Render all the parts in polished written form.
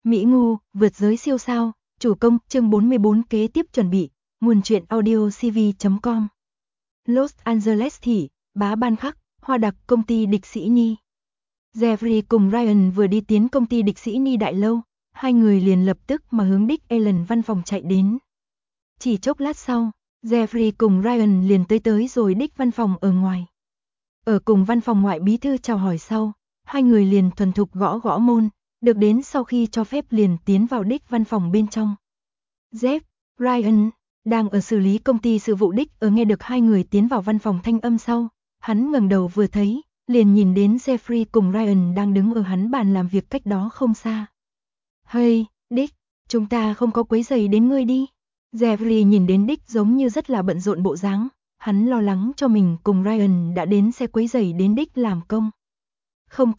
Mỹ Ngu, vượt giới siêu sao, chủ công, chương 44 kế tiếp chuẩn bị, nguồn truyện audio cv.com. Los Angeles thị, bá ban khắc, hoa đặc, công ty Địch Sĩ Ni. Jeffrey cùng Ryan vừa đi tiến công ty Địch Sĩ Ni đại lâu, hai người liền lập tức mà hướng Dick Allen văn phòng chạy đến. Chỉ chốc lát sau, Jeffrey cùng Ryan liền tới rồi Dick văn phòng ở ngoài. Ở cùng văn phòng ngoại bí thư chào hỏi sau, hai người liền thuần thục gõ môn, được đến sau khi cho phép liền tiến vào Dick văn phòng bên trong. Jeff, Ryan, đang ở xử lý công ty sự vụ Dick ở nghe được hai người tiến vào văn phòng thanh âm sau, hắn ngẩng đầu vừa thấy, liền nhìn đến Jeffrey cùng Ryan đang đứng ở hắn bàn làm việc cách đó không xa. Hey, Dick, chúng ta không có quấy rầy đến ngươi đi. Jeffrey nhìn đến Dick giống như rất là bận rộn bộ dáng, hắn lo lắng cho mình cùng Ryan đã đến sẽ quấy rầy đến Dick làm công. Không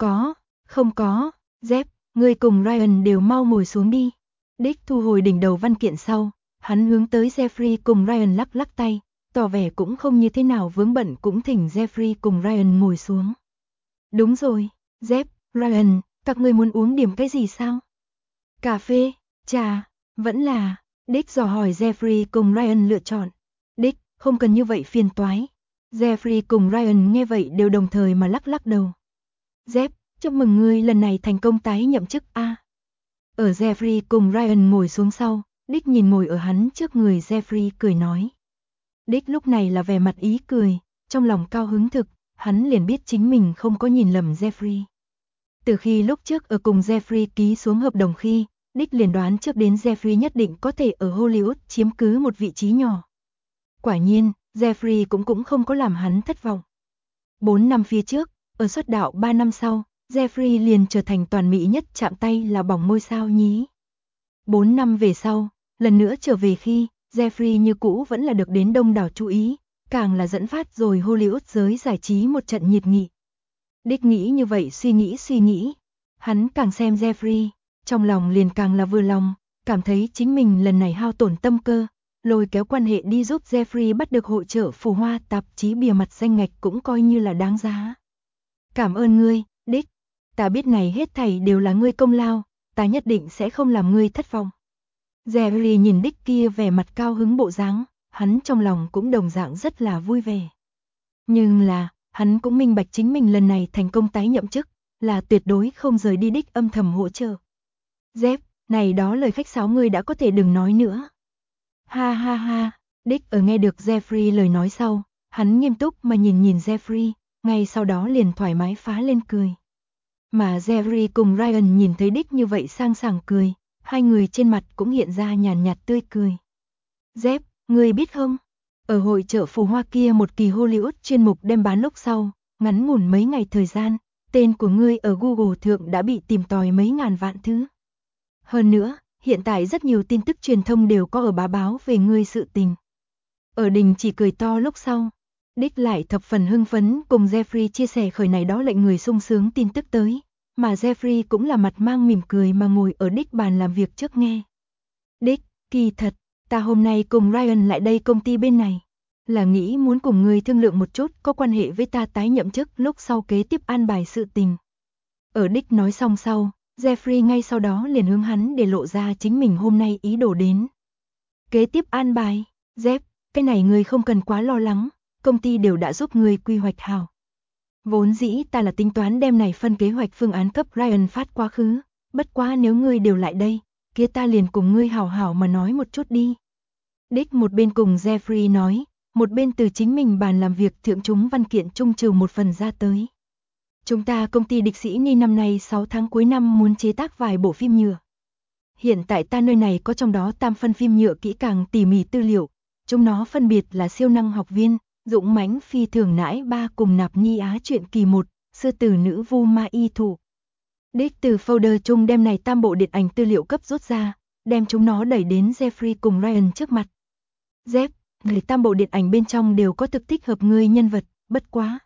có, Jeff, ngươi cùng Ryan đều mau ngồi xuống đi. Dick thu hồi đỉnh đầu văn kiện sau, hắn hướng tới Jeffrey cùng Ryan lắc lắc tay, tỏ vẻ cũng không như thế nào vướng bận cũng thỉnh Jeffrey cùng Ryan ngồi xuống. Đúng rồi, Jeff, Ryan, các ngươi muốn uống điểm cái gì sao? Cà phê, trà, vẫn là... Dick dò hỏi Jeffrey cùng Ryan lựa chọn. Dick, không cần như vậy phiền toái. Jeffrey cùng Ryan nghe vậy đều đồng thời mà lắc lắc đầu. Jeff, chúc mừng ngươi lần này thành công tái nhậm chức a. Ở Jeffrey cùng Ryan ngồi xuống sau, Dick nhìn ngồi ở hắn trước người Jeffrey cười nói. Dick lúc này là vẻ mặt ý cười, trong lòng cao hứng thực, hắn liền biết chính mình không có nhìn lầm Jeffrey. Từ khi lúc trước ở cùng Jeffrey ký xuống hợp đồng khi, Dick liền đoán trước đến Jeffrey nhất định có thể ở Hollywood chiếm cứ một vị trí nhỏ. Quả nhiên, Jeffrey cũng không có làm hắn thất vọng. 4 năm phía trước, ở xuất đạo 3 năm sau, Jeffrey liền trở thành toàn mỹ nhất chạm tay là bỏng ngôi sao nhí. 4 năm về sau, lần nữa trở về khi, Jeffrey như cũ vẫn là được đến đông đảo chú ý, càng là dẫn phát rồi Hollywood giới giải trí một trận nhiệt nghị. Dick nghĩ như vậy suy nghĩ, hắn càng xem Jeffrey, trong lòng liền càng là vừa lòng, cảm thấy chính mình lần này hao tổn tâm cơ, lôi kéo quan hệ đi giúp Jeffrey bắt được hội chợ phù hoa tạp chí bìa mặt danh ngạch cũng coi như là đáng giá. Cảm ơn ngươi, Dick, ta biết này hết thảy đều là ngươi công lao, ta nhất định sẽ không làm ngươi thất vọng. Jeffrey nhìn Dick kia vẻ mặt cao hứng bộ dáng, hắn trong lòng cũng đồng dạng rất là vui vẻ. Nhưng là, hắn cũng minh bạch chính mình lần này thành công tái nhậm chức, là tuyệt đối không rời đi Dick âm thầm hỗ trợ. Jeff, này đó lời khách sáo ngươi đã có thể đừng nói nữa. Ha ha ha, Dick ở nghe được Jeffrey lời nói sau, hắn nghiêm túc mà nhìn Jeffrey, ngay sau đó liền thoải mái phá lên cười. Mà Jeffrey cùng Ryan nhìn thấy Dick như vậy sang sảng cười, hai người trên mặt cũng hiện ra nhàn nhạt tươi cười. Jeff, ngươi biết không? Ở hội chợ phù hoa kia một kỳ Hollywood chuyên mục đem bán lúc sau, ngắn ngủn mấy ngày thời gian, tên của ngươi ở Google thượng đã bị tìm tòi mấy ngàn vạn thứ. Hơn nữa, hiện tại rất nhiều tin tức truyền thông đều có ở báo về ngươi sự tình. Ở đình chỉ cười to lúc sau, Dick lại thập phần hưng phấn cùng Jeffrey chia sẻ khởi này đó lệnh người sung sướng tin tức tới, mà Jeffrey cũng là mặt mang mỉm cười mà ngồi ở Dick bàn làm việc trước nghe. Dick, kỳ thật, ta hôm nay cùng Ryan lại đây công ty bên này, là nghĩ muốn cùng ngươi thương lượng một chút có quan hệ với ta tái nhậm chức lúc sau kế tiếp an bài sự tình. Ở Dick nói xong sau, Jeffrey ngay sau đó liền hướng hắn để lộ ra chính mình hôm nay ý đồ đến. Kế tiếp an bài, Jeff, cái này ngươi không cần quá lo lắng, công ty đều đã giúp ngươi quy hoạch hảo. Vốn dĩ ta là tính toán đem này phân kế hoạch phương án cấp Ryan phát quá khứ, bất quá nếu ngươi đều lại đây, kia ta liền cùng ngươi hảo hảo mà nói một chút đi. Dick một bên cùng Jeffrey nói, một bên từ chính mình bàn làm việc thượng chúng văn kiện trung trừ một phần ra tới. Chúng ta công ty Địch Sĩ Ni năm nay 6 tháng cuối năm muốn chế tác vài bộ phim nhựa. Hiện tại ta nơi này có trong đó 8 phân phim nhựa kỹ càng tỉ mỉ tư liệu, chúng nó phân biệt là Siêu năng học viên, Dũng mãnh phi thường nãi 3 cùng Nạp Nhi Á truyện kỳ 1, Sư tử nữ Vu Ma Y thủ. Dick từ folder chung đem này 8 bộ điện ảnh tư liệu cấp rút ra, đem chúng nó đẩy đến Jeffrey cùng Ryan trước mặt. Jeff, này 8 bộ điện ảnh bên trong đều có thực thích hợp ngươi nhân vật, bất quá.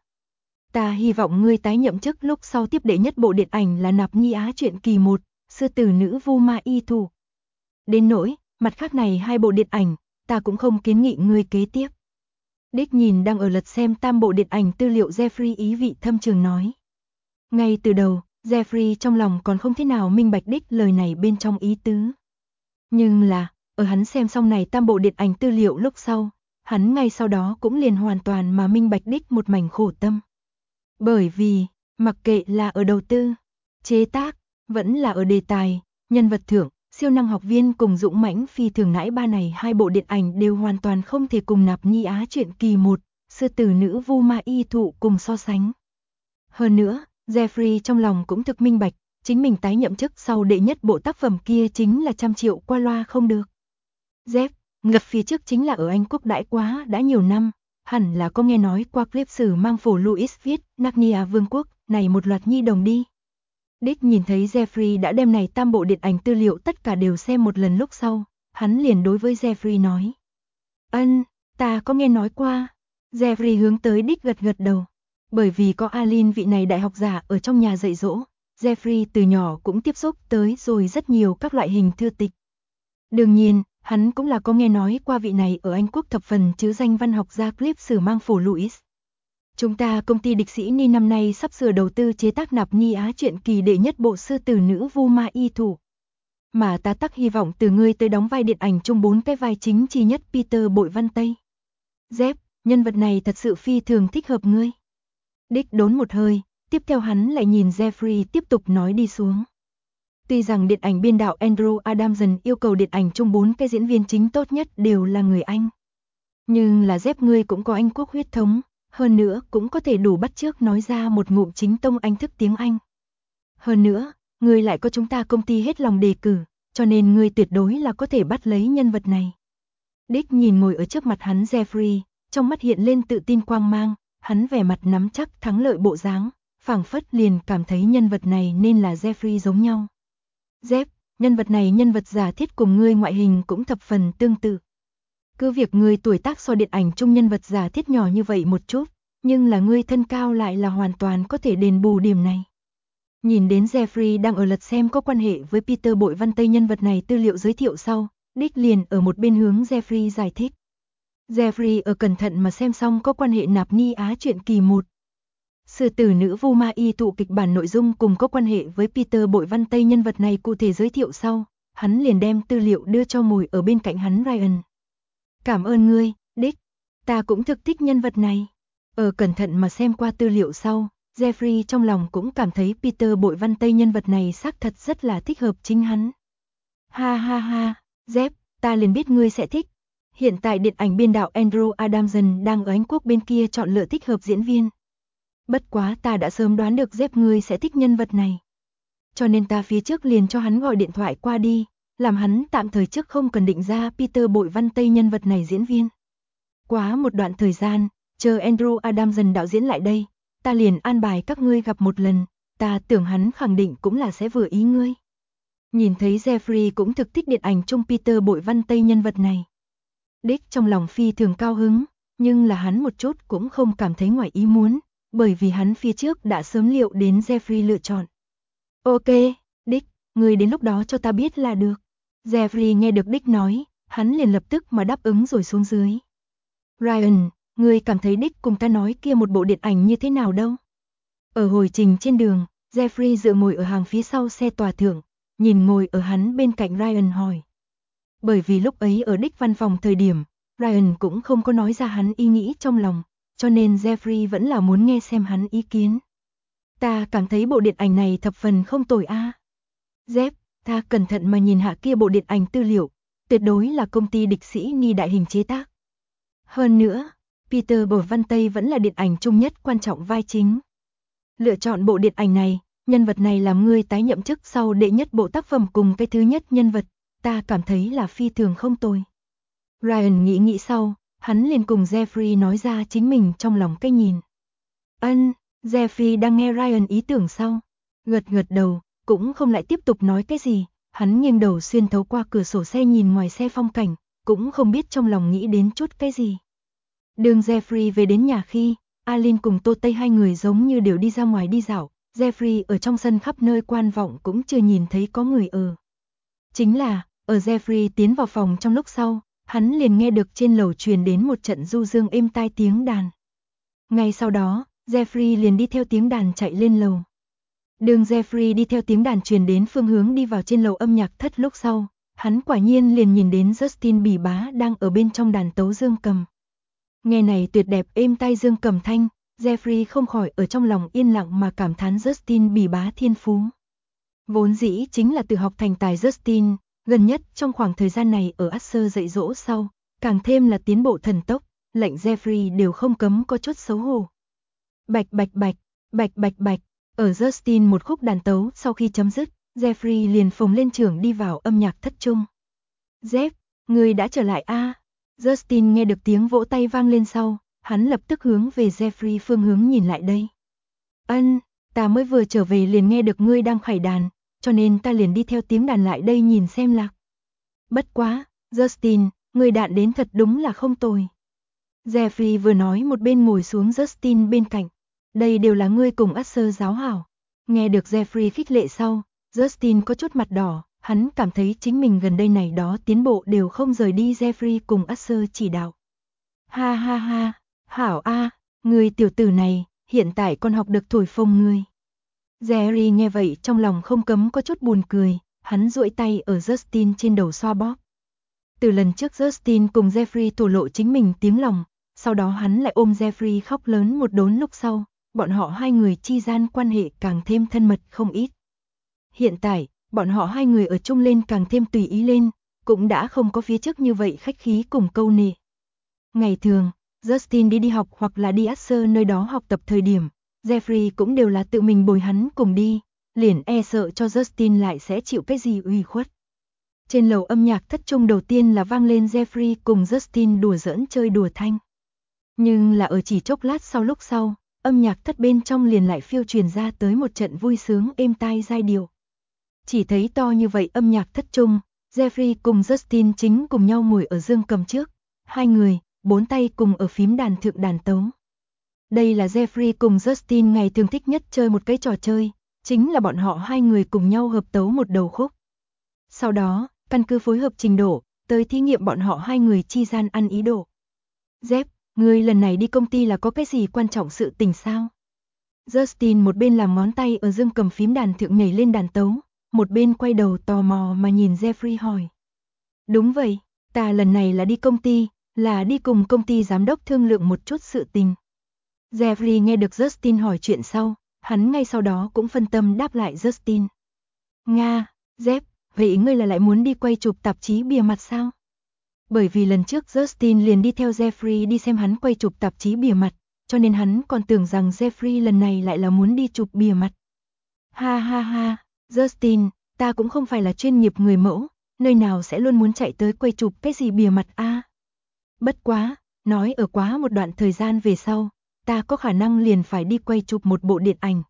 Ta hy vọng ngươi tái nhậm chức lúc sau tiếp đệ nhất bộ điện ảnh là Nạp Nhi Á truyện kỳ 1, Sư tử nữ Vu Ma Y thủ. Đến nỗi, mặt khác này 2 bộ điện ảnh, ta cũng không kiến nghị ngươi kế tiếp. Dick nhìn đang ở lật xem 8 bộ điện ảnh tư liệu Jeffrey ý vị thâm trường nói. Ngay từ đầu, Jeffrey trong lòng còn không thế nào minh bạch Dick lời này bên trong ý tứ. Nhưng là, ở hắn xem xong này tam bộ điện ảnh tư liệu lúc sau, hắn ngay sau đó cũng liền hoàn toàn mà minh bạch Dick một mảnh khổ tâm. Bởi vì, mặc kệ là ở đầu tư, chế tác, vẫn là ở đề tài, nhân vật thưởng, siêu năng học viên cùng dũng mãnh phi thường nãi ba này hai bộ điện ảnh đều hoàn toàn không thể cùng Nạp Nhi Á truyện kỳ 1, sư tử nữ Vu Ma Y Thụ cùng so sánh. Hơn nữa, Jeffrey trong lòng cũng thực minh bạch, chính mình tái nhậm chức sau đệ nhất bộ tác phẩm kia chính là 100 triệu qua loa không được. Jeff, ngập phía trước chính là ở Anh Quốc đãi quá đã nhiều năm, hẳn là có nghe nói qua clip sử mang phổ Louis viết Narnia Vương quốc, này một loạt nhi đồng đi. Dick nhìn thấy Jeffrey đã đem này tam bộ điện ảnh tư liệu tất cả đều xem một lần lúc sau, hắn liền đối với Jeffrey nói. Ta có nghe nói qua. Jeffrey hướng tới Dick gật gật đầu. Bởi vì có Alin vị này đại học giả ở trong nhà dạy dỗ, Jeffrey từ nhỏ cũng tiếp xúc tới rồi rất nhiều các loại hình thư tịch. Đương nhiên, hắn cũng là có nghe nói qua vị này ở Anh Quốc thập phần chứ danh văn học gia clip sử mang phổ Louis. Chúng ta công ty Địch Sĩ Ni năm nay sắp sửa đầu tư chế tác Nạp Nhi Á truyện kỳ đệ nhất bộ sư tử nữ Vu Ma Y Thụ. Mà ta tắc hy vọng từ ngươi tới đóng vai điện ảnh chung 4 cái vai chính chi nhất Peter Bội Văn Tây. Jeff, nhân vật này thật sự phi thường thích hợp ngươi. Dick đốn một hơi, tiếp theo hắn lại nhìn Jeffrey tiếp tục nói đi xuống. Tuy rằng điện ảnh biên đạo Andrew Adamson yêu cầu điện ảnh chung 4 cái diễn viên chính tốt nhất đều là người Anh. Nhưng là Jeff ngươi cũng có Anh quốc huyết thống, hơn nữa cũng có thể đủ bắt chước nói ra một ngụm chính tông Anh thức tiếng Anh. Hơn nữa, ngươi lại có chúng ta công ty hết lòng đề cử, cho nên ngươi tuyệt đối là có thể bắt lấy nhân vật này. Dick nhìn ngồi ở trước mặt hắn Jeffrey, trong mắt hiện lên tự tin quang mang, hắn vẻ mặt nắm chắc thắng lợi bộ dáng, phảng phất liền cảm thấy nhân vật này nên là Jeffrey giống nhau. Jeff, nhân vật này nhân vật giả thiết cùng ngươi ngoại hình cũng thập phần tương tự. Cứ việc ngươi tuổi tác so điện ảnh chung nhân vật giả thiết nhỏ như vậy một chút, nhưng là ngươi thân cao lại là hoàn toàn có thể đền bù điểm này. Nhìn đến Jeffrey đang ở lật xem có quan hệ với Peter Bội Văn Tây nhân vật này tư liệu giới thiệu sau, Dick liền ở một bên hướng Jeffrey giải thích. Jeffrey ở cẩn thận mà xem xong có quan hệ Nạp Nhi Á truyện kỳ 1. Sư tử nữ Vu Ma Y Thụ kịch bản nội dung cùng có quan hệ với Peter Bội Văn Tây nhân vật này cụ thể giới thiệu sau, hắn liền đem tư liệu đưa cho ngồi ở bên cạnh hắn Ryan. Cảm ơn ngươi, Dick, ta cũng thực thích nhân vật này. Ở cẩn thận mà xem qua tư liệu sau, Jeffrey trong lòng cũng cảm thấy Peter Bội Văn Tây nhân vật này xác thật rất là thích hợp chính hắn. Ha ha ha, Jeff, ta liền biết ngươi sẽ thích. Hiện tại điện ảnh biên đạo Andrew Adamson đang ở Anh Quốc bên kia chọn lựa thích hợp diễn viên. Bất quá ta đã sớm đoán được Jeff ngươi sẽ thích nhân vật này. Cho nên ta phía trước liền cho hắn gọi điện thoại qua đi, làm hắn tạm thời trước không cần định ra Peter Bội Văn Tây nhân vật này diễn viên. Quá một đoạn thời gian, chờ Andrew Adamson đạo diễn lại đây, ta liền an bài các ngươi gặp một lần, ta tưởng hắn khẳng định cũng là sẽ vừa ý ngươi. Nhìn thấy Jeffrey cũng thực thích điện ảnh chung Peter Bội Văn Tây nhân vật này. Dick trong lòng phi thường cao hứng, nhưng là hắn một chút cũng không cảm thấy ngoài ý muốn, bởi vì hắn phía trước đã sớm liệu đến Jeffrey lựa chọn. Ok, Dick, ngươi đến lúc đó cho ta biết là được. Jeffrey nghe được Dick nói, hắn liền lập tức mà đáp ứng rồi xuống dưới. Ryan, ngươi cảm thấy Dick cùng ta nói kia một bộ điện ảnh như thế nào đâu? Ở hồi trình trên đường, Jeffrey dựa ngồi ở hàng phía sau xe tòa thượng, nhìn ngồi ở hắn bên cạnh Ryan hỏi. Bởi vì lúc ấy ở Dick văn phòng thời điểm, Ryan cũng không có nói ra hắn ý nghĩ trong lòng, cho nên Jeffrey vẫn là muốn nghe xem hắn ý kiến. Ta cảm thấy bộ điện ảnh này thập phần không tồi a. Jeff, ta cẩn thận mà nhìn hạ kia bộ điện ảnh tư liệu, tuyệt đối là công ty Địch Sĩ Ni đại hình chế tác. Hơn nữa, Peter Bội Văn Tây vẫn là điện ảnh chung nhất quan trọng vai chính. Lựa chọn bộ điện ảnh này, nhân vật này làm ngươi tái nhậm chức sau đệ nhất bộ tác phẩm cùng cái thứ nhất nhân vật, ta cảm thấy là phi thường không tồi. Ryan nghĩ sau, hắn liền cùng Jeffrey nói ra chính mình trong lòng cái nhìn. Jeffrey đang nghe Ryan ý tưởng sau, gật đầu, cũng không lại tiếp tục nói cái gì, hắn nghiêng đầu xuyên thấu qua cửa sổ xe nhìn ngoài xe phong cảnh, cũng không biết trong lòng nghĩ đến chút cái gì. Đường Jeffrey về đến nhà khi, Alin cùng Tô Tây hai người giống như đều đi ra ngoài đi dạo, Jeffrey ở trong sân khắp nơi quan vọng cũng chưa nhìn thấy có người ở. Chính là, ở Jeffrey tiến vào phòng trong lúc sau, hắn liền nghe được trên lầu truyền đến một trận du dương êm tai tiếng đàn. Ngay sau đó, Jeffrey liền đi theo tiếng đàn chạy lên lầu. Đường Jeffrey đi theo tiếng đàn truyền đến phương hướng đi vào trên lầu âm nhạc thất lúc sau, hắn quả nhiên liền nhìn đến Justin Bỉ Bá đang ở bên trong đàn tấu dương cầm. Nghe này tuyệt đẹp êm tai dương cầm thanh, Jeffrey không khỏi ở trong lòng yên lặng mà cảm thán Justin Bỉ Bá thiên phú. Vốn dĩ chính là tự học thành tài Justin, gần nhất trong khoảng thời gian này ở Usher dạy dỗ sau, càng thêm là tiến bộ thần tốc, lệnh Jeffrey đều không cấm có chút xấu hổ. Bạch bạch bạch, bạch bạch bạch, ở Justin một khúc đàn tấu sau khi chấm dứt, Jeffrey liền phồng lên trưởng đi vào âm nhạc thất trung. Jeff, người đã trở lại a? Justin nghe được tiếng vỗ tay vang lên sau, hắn lập tức hướng về Jeffrey phương hướng nhìn lại đây. Ân, ta mới vừa trở về liền nghe được ngươi đang khải đàn, cho nên ta liền đi theo tiếng đàn lại đây nhìn xem lạc. Bất quá, Justin, ngươi đạn đến thật đúng là không tồi. Jeffrey vừa nói một bên ngồi xuống Justin bên cạnh. Đây đều là ngươi cùng Usher giáo hảo. Nghe được Jeffrey khích lệ sau, Justin có chút mặt đỏ, hắn cảm thấy chính mình gần đây này đó tiến bộ đều không rời đi Jeffrey cùng Usher chỉ đạo. Ha ha ha, hảo a, ngươi tiểu tử này, hiện tại con học được thổi phồng ngươi. Jerry nghe vậy trong lòng không cấm có chút buồn cười, hắn duỗi tay ở Justin trên đầu xoa bóp. Từ lần trước Justin cùng Jeffrey thổ lộ chính mình tiếng lòng, sau đó hắn lại ôm Jeffrey khóc lớn một đốn lúc sau, bọn họ hai người chi gian quan hệ càng thêm thân mật không ít. Hiện tại, bọn họ hai người ở chung lên càng thêm tùy ý lên, cũng đã không có phía trước như vậy khách khí cùng câu nệ. Ngày thường, Justin đi học hoặc là đi Usher nơi đó học tập thời điểm, Jeffrey cũng đều là tự mình bồi hắn cùng đi, liền e sợ cho Justin lại sẽ chịu cái gì ủy khuất. Trên lầu âm nhạc thất trung đầu tiên là vang lên Jeffrey cùng Justin đùa giỡn chơi đùa thanh. Nhưng là ở chỉ chốc lát sau lúc sau, âm nhạc thất bên trong liền lại phiêu truyền ra tới một trận vui sướng êm tai giai điệu. Chỉ thấy to như vậy âm nhạc thất trung, Jeffrey cùng Justin chính cùng nhau ngồi ở dương cầm trước, hai người, bốn tay cùng ở phím đàn thượng đàn tấu. Đây là Jeffrey cùng Justin ngày thường thích nhất chơi một cái trò chơi, chính là bọn họ hai người cùng nhau hợp tấu một đầu khúc. Sau đó, căn cứ phối hợp trình độ, tới thí nghiệm bọn họ hai người chi gian ăn ý độ. Jeff, ngươi lần này đi công ty là có cái gì quan trọng sự tình sao? Justin một bên làm ngón tay ở dương cầm phím đàn thượng nhảy lên đàn tấu, một bên quay đầu tò mò mà nhìn Jeffrey hỏi. Đúng vậy, ta lần này là đi công ty, là đi cùng công ty giám đốc thương lượng một chút sự tình. Jeffrey nghe được Justin hỏi chuyện sau, hắn ngay sau đó cũng phân tâm đáp lại Justin. Nga, Jeff, vậy ngươi là lại muốn đi quay chụp tạp chí bìa mặt sao? Bởi vì lần trước Justin liền đi theo Jeffrey đi xem hắn quay chụp tạp chí bìa mặt, cho nên hắn còn tưởng rằng Jeffrey lần này lại là muốn đi chụp bìa mặt. Ha ha ha, Justin, ta cũng không phải là chuyên nghiệp người mẫu, nơi nào sẽ luôn muốn chạy tới quay chụp cái gì bìa mặt a? Bất quá, nói ở quá một đoạn thời gian về sau, ta có khả năng liền phải đi quay chụp một bộ điện ảnh.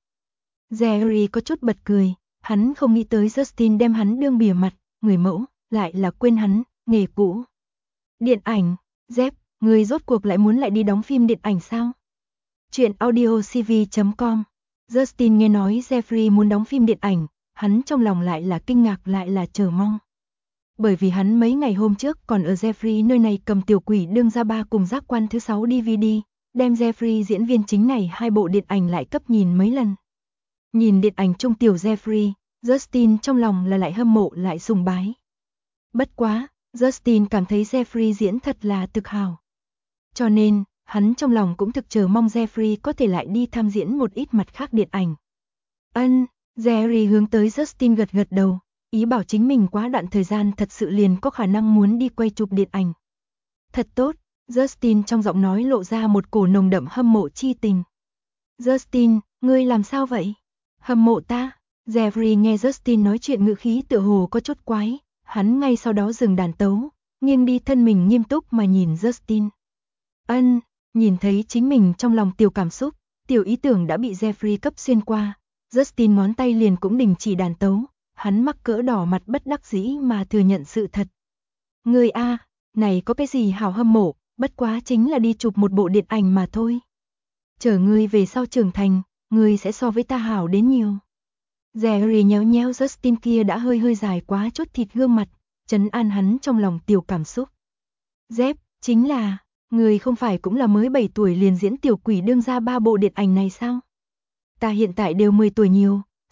Jerry có chút bật cười, hắn không nghĩ tới Justin đem hắn đương bìa mặt, người mẫu, lại là quên hắn, nghề cũ. Điện ảnh, Jeff, người rốt cuộc lại muốn lại đi đóng phim điện ảnh sao? Chuyện audiocv.com. Justin nghe nói Jeffrey muốn đóng phim điện ảnh, hắn trong lòng lại là kinh ngạc lại là chờ mong. Bởi vì hắn mấy ngày hôm trước còn ở Jeffrey nơi này cầm Tiểu Quỷ đương ra 3 cùng Giác Quan thứ 6 DVD, đem Jeffrey diễn viên chính này hai bộ điện ảnh lại cấp nhìn mấy lần. Nhìn điện ảnh chung tiểu Jeffrey, Justin trong lòng là lại hâm mộ lại sùng bái. Bất quá, Justin cảm thấy Jeffrey diễn thật là thực hào. Cho nên, hắn trong lòng cũng thực chờ mong Jeffrey có thể lại đi tham diễn một ít mặt khác điện ảnh. Ân, Jerry hướng tới Justin gật gật đầu, ý bảo chính mình quá đoạn thời gian thật sự liền có khả năng muốn đi quay chụp điện ảnh. Thật tốt, Justin trong giọng nói lộ ra một cổ nồng đậm hâm mộ chi tình. Justin, ngươi làm sao vậy? Hâm mộ ta? Jeffrey nghe Justin nói chuyện ngữ khí tựa hồ có chút quái, hắn ngay sau đó dừng đàn tấu, nghiêng đi thân mình nghiêm túc mà nhìn Justin. Ân, nhìn thấy chính mình trong lòng tiểu cảm xúc, tiểu ý tưởng đã bị Jeffrey cấp xuyên qua, Justin ngón tay liền cũng đình chỉ đàn tấu, hắn mắc cỡ đỏ mặt bất đắc dĩ mà thừa nhận sự thật. Ngươi a, này có cái gì hảo hâm mộ, bất quá chính là đi chụp một bộ điện ảnh mà thôi. Chờ ngươi về sau trưởng thành, ngươi sẽ so với ta hảo đến nhiều. Jerry nhéo nhéo Justin kia đã hơi dài quá chút thịt gương mặt, trấn an hắn trong lòng tiểu cảm xúc. Jeff, chính là, người không phải cũng là mới 7 tuổi liền diễn Tiểu Quỷ đương ra 3 bộ điện ảnh này sao? Ta hiện tại đều 10 tuổi nhiều,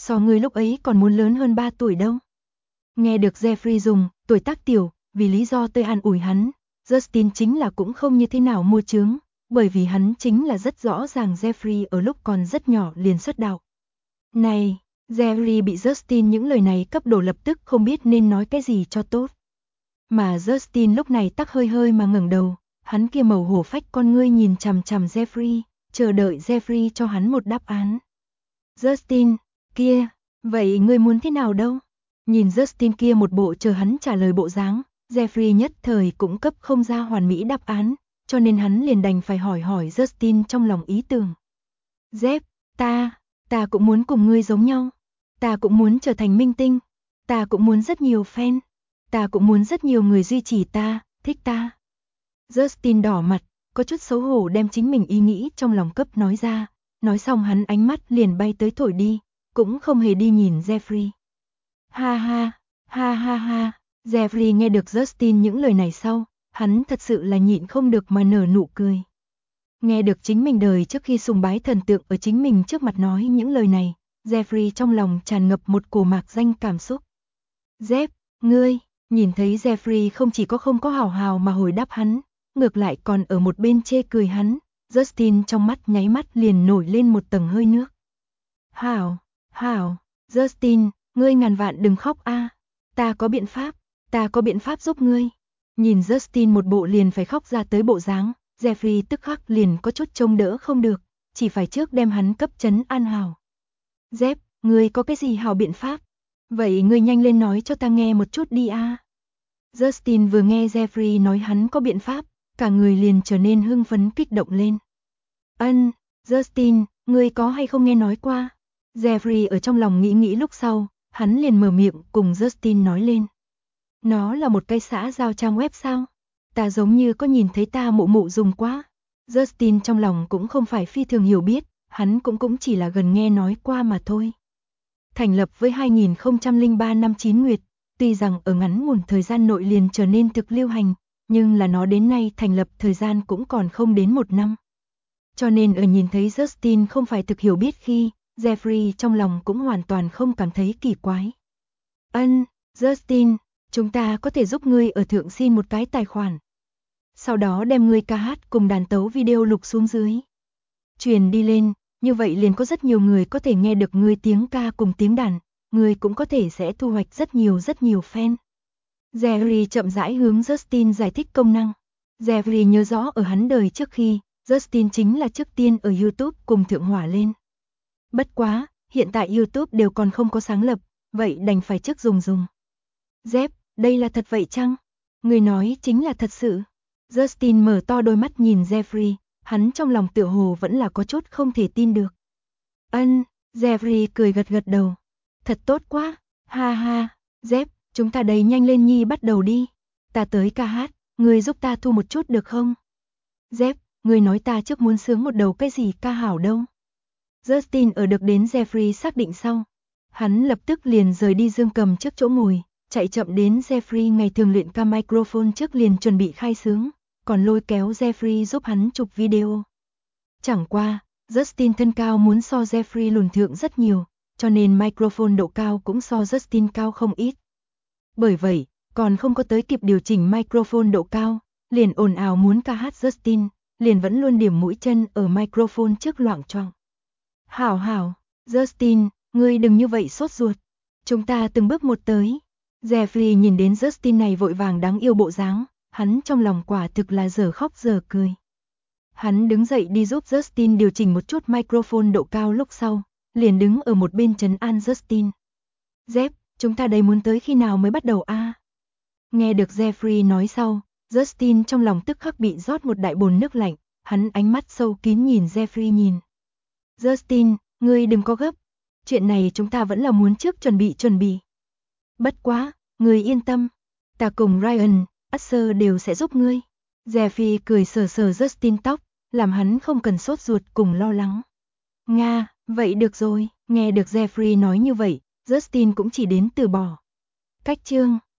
so ngươi lúc ấy còn muốn lớn hơn 3 tuổi đâu. Nghe được Jeffrey dùng tuổi tác tiểu, vì lý do tôi an ủi hắn, Justin chính là cũng không như thế nào mua chướng, bởi vì hắn chính là rất rõ ràng Jeffrey ở lúc còn rất nhỏ liền xuất đạo. Này, Jeffrey bị Justin những lời này cấp đổ lập tức không biết nên nói cái gì cho tốt. Mà Justin lúc này tắc hơi hơi mà ngẩng đầu, hắn kia màu hổ phách con ngươi nhìn chằm chằm Jeffrey, chờ đợi Jeffrey cho hắn một đáp án. Justin, kia, vậy ngươi muốn thế nào đâu? Nhìn Justin kia một bộ chờ hắn trả lời bộ dáng, Jeffrey nhất thời cũng cấp không ra hoàn mỹ đáp án, cho nên hắn liền đành phải hỏi Justin trong lòng ý tưởng. Jeff, ta cũng muốn cùng ngươi giống nhau. Ta cũng muốn trở thành minh tinh. Ta cũng muốn rất nhiều fan. Ta cũng muốn rất nhiều người duy trì ta, thích ta. Justin đỏ mặt, có chút xấu hổ đem chính mình ý nghĩ trong lòng cấp nói ra. Nói xong hắn ánh mắt liền bay tới thổi đi, cũng không hề đi nhìn Jeffrey. Ha ha, ha ha ha. Jeffrey nghe được Justin những lời này sau, hắn thật sự là nhịn không được mà nở nụ cười. Nghe được chính mình đời trước khi sùng bái thần tượng ở chính mình trước mặt nói những lời này, Jeffrey trong lòng tràn ngập một cổ mạc danh cảm xúc. Jeff, ngươi, nhìn thấy Jeffrey không chỉ có không có hào hào mà hồi đáp hắn, ngược lại còn ở một bên chê cười hắn, Justin trong mắt nháy mắt liền nổi lên một tầng hơi nước. Hảo, Justin, ngươi ngàn vạn đừng khóc a, ta có biện pháp giúp ngươi. Nhìn Justin một bộ liền phải khóc ra tới bộ dáng, Jeffrey tức khắc liền có chút trông đỡ không được, chỉ phải trước đem hắn cấp trấn an hào. Jeff, ngươi có cái gì hào biện pháp? Vậy ngươi nhanh lên nói cho ta nghe một chút đi a. Justin vừa nghe Jeffrey nói hắn có biện pháp, cả người liền trở nên hưng phấn kích động lên. Justin, ngươi có hay không nghe nói qua? Jeffrey ở trong lòng nghĩ lúc sau, hắn liền mở miệng cùng Justin nói lên. Nó là một cái xã giao trang web sao? Ta giống như có nhìn thấy ta mụ dùng quá. Justin trong lòng cũng không phải phi thường hiểu biết, hắn cũng chỉ là gần nghe nói qua mà thôi. Thành lập với 2003 năm 9 Nguyệt, tuy rằng ở ngắn ngủn thời gian nội liền trở nên thực lưu hành, nhưng là nó đến nay thành lập thời gian cũng còn không đến 1 năm. Cho nên ở nhìn thấy Justin không phải thực hiểu biết khi, Jeffrey trong lòng cũng hoàn toàn không cảm thấy kỳ quái. Justin, chúng ta có thể giúp ngươi ở thượng xin một cái tài khoản. Sau đó đem ngươi ca hát cùng đàn tấu video lục xuống dưới. Truyền đi lên, như vậy liền có rất nhiều người có thể nghe được ngươi tiếng ca cùng tiếng đàn, ngươi cũng có thể sẽ thu hoạch rất nhiều fan. Jerry chậm rãi hướng Justin giải thích công năng. Jerry nhớ rõ ở hắn đời trước khi, Justin chính là trước tiên ở YouTube cùng thượng hỏa lên. Bất quá, hiện tại YouTube đều còn không có sáng lập, vậy đành phải trước dùng. Jeff, đây là thật vậy chăng? Người nói chính là thật sự. Justin mở to đôi mắt nhìn Jeffrey, hắn trong lòng tựa hồ vẫn là có chút không thể tin được. Jeffrey cười gật đầu. Thật tốt quá, ha ha, Jeff, chúng ta đây nhanh lên nhi bắt đầu đi. Ta tới ca hát, ngươi giúp ta thu một chút được không? Jeff, ngươi nói ta trước muốn sướng một đầu cái gì ca hảo đâu. Justin ở được đến Jeffrey xác định sau. Hắn lập tức liền rời đi dương cầm trước chỗ ngồi, chạy chậm đến Jeffrey ngày thường luyện ca microphone trước liền chuẩn bị khai xướng, còn lôi kéo Jeffrey giúp hắn chụp video. Chẳng qua, Justin thân cao muốn so Jeffrey lùn thượng rất nhiều, cho nên microphone độ cao cũng so Justin cao không ít. Bởi vậy, còn không có tới kịp điều chỉnh microphone độ cao, liền ồn ào muốn ca hát Justin, liền vẫn luôn điểm mũi chân ở microphone trước loạng choạng. Hảo, Justin, ngươi đừng như vậy sốt ruột. Chúng ta từng bước một tới. Jeffrey nhìn đến Justin này vội vàng đáng yêu bộ dáng, hắn trong lòng quả thực là giờ khóc giờ cười. Hắn đứng dậy đi giúp Justin điều chỉnh một chút microphone độ cao lúc sau, liền đứng ở một bên trấn an Justin. Jeff, chúng ta đây muốn tới khi nào mới bắt đầu a? Nghe được Jeffrey nói sau, Justin trong lòng tức khắc bị rót một đại bồn nước lạnh, hắn ánh mắt sâu kín nhìn Jeffrey nhìn. Justin, ngươi đừng có gấp, chuyện này chúng ta vẫn là muốn trước chuẩn bị. Bất quá, ngươi yên tâm, ta cùng Ryan, Usher đều sẽ giúp ngươi. Jeffrey cười sờ Justin tóc, làm hắn không cần sốt ruột cùng lo lắng. Nga, vậy được rồi, nghe được Jeffrey nói như vậy, Justin cũng chỉ đến từ bỏ. Cách chương